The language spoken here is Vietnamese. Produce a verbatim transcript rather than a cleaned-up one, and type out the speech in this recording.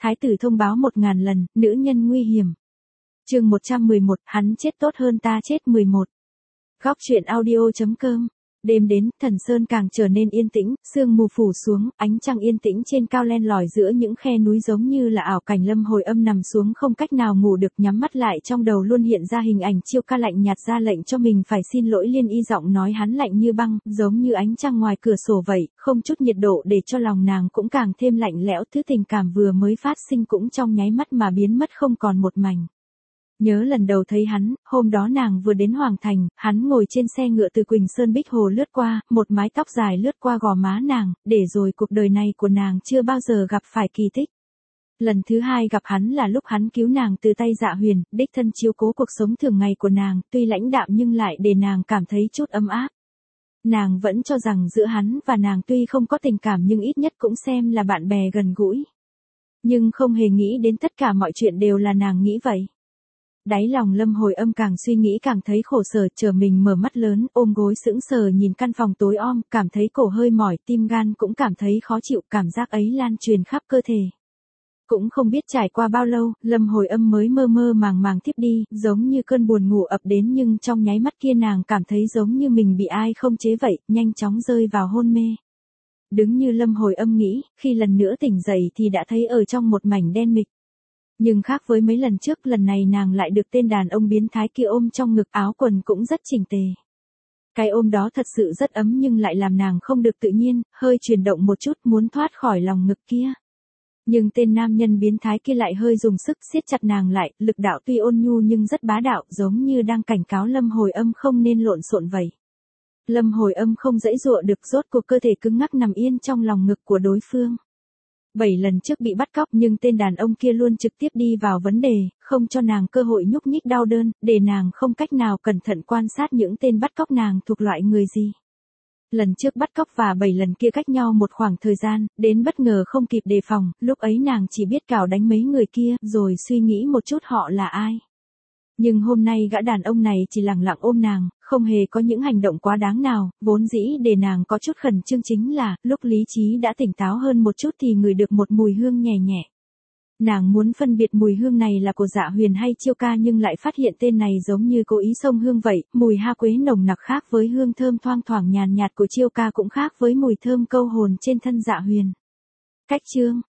Thái tử thông báo một ngàn lần, nữ nhân nguy hiểm. Chương một trăm mười một, hắn chết tốt hơn ta chết mười một. Góc truyện audio chấm com. Đêm đến, thần sơn càng trở nên yên tĩnh, sương mù phủ xuống, ánh trăng yên tĩnh trên cao len lỏi giữa những khe núi giống như là ảo cảnh. Lâm Hồi Âm nằm xuống không cách nào ngủ được, nhắm mắt lại trong đầu luôn hiện ra hình ảnh Chiêu Ca lạnh nhạt ra lệnh cho mình phải xin lỗi Liên Y, giọng nói hắn lạnh như băng, giống như ánh trăng ngoài cửa sổ vậy, không chút nhiệt độ để cho lòng nàng cũng càng thêm lạnh lẽo, thứ tình cảm vừa mới phát sinh cũng trong nháy mắt mà biến mất không còn một mảnh. Nhớ lần đầu thấy hắn, hôm đó nàng vừa đến Hoàng Thành, hắn ngồi trên xe ngựa từ Quỳnh Sơn Bích Hồ lướt qua, một mái tóc dài lướt qua gò má nàng, để rồi cuộc đời này của nàng chưa bao giờ gặp phải kỳ tích. Lần thứ hai gặp hắn là lúc hắn cứu nàng từ tay Dạ Huyền, đích thân chiếu cố cuộc sống thường ngày của nàng, tuy lãnh đạm nhưng lại để nàng cảm thấy chút ấm áp. Nàng vẫn cho rằng giữa hắn và nàng tuy không có tình cảm nhưng ít nhất cũng xem là bạn bè gần gũi. Nhưng không hề nghĩ đến tất cả mọi chuyện đều là nàng nghĩ vậy. Đáy lòng Lâm Hồi Âm càng suy nghĩ càng thấy khổ sở, chờ mình mở mắt lớn, ôm gối sững sờ nhìn căn phòng tối om, cảm thấy cổ hơi mỏi, tim gan cũng cảm thấy khó chịu, cảm giác ấy lan truyền khắp cơ thể. Cũng không biết trải qua bao lâu, Lâm Hồi Âm mới mơ mơ màng màng thiếp đi, giống như cơn buồn ngủ ập đến nhưng trong nháy mắt kia nàng cảm thấy giống như mình bị ai không chế vậy, nhanh chóng rơi vào hôn mê. Đứng như Lâm Hồi Âm nghĩ, khi lần nữa tỉnh dậy thì đã thấy ở trong một mảnh đen mịch. Nhưng khác với mấy lần trước, lần này nàng lại được tên đàn ông biến thái kia ôm trong ngực, áo quần cũng rất chỉnh tề. Cái ôm đó thật sự rất ấm nhưng lại làm nàng không được tự nhiên, hơi chuyển động một chút muốn thoát khỏi lòng ngực kia. Nhưng tên nam nhân biến thái kia lại hơi dùng sức siết chặt nàng lại, lực đạo tuy ôn nhu nhưng rất bá đạo, giống như đang cảnh cáo Lâm Hồi Âm không nên lộn xộn vậy. Lâm Hồi Âm không dãy dụa được, rốt cuộc cơ thể cứng ngắc nằm yên trong lòng ngực của đối phương. Bảy lần trước bị bắt cóc nhưng tên đàn ông kia luôn trực tiếp đi vào vấn đề, không cho nàng cơ hội nhúc nhích đau đơn, để nàng không cách nào cẩn thận quan sát những tên bắt cóc nàng thuộc loại người gì. Lần trước bắt cóc và bảy lần kia cách nhau một khoảng thời gian, đến bất ngờ không kịp đề phòng, lúc ấy nàng chỉ biết cào đánh mấy người kia, rồi suy nghĩ một chút họ là ai. Nhưng hôm nay gã đàn ông này chỉ lẳng lặng ôm nàng, không hề có những hành động quá đáng nào, vốn dĩ để nàng có chút khẩn trương chính là, lúc lý trí đã tỉnh táo hơn một chút thì ngửi được một mùi hương nhẹ nhẹ. Nàng muốn phân biệt mùi hương này là của Dạ Huyền hay Chiêu Ca nhưng lại phát hiện tên này giống như cố ý xông hương vậy, mùi hoa quế nồng nặc khác với hương thơm thoang thoảng nhàn nhạt của Chiêu Ca cũng khác với mùi thơm câu hồn trên thân Dạ Huyền. Cách chương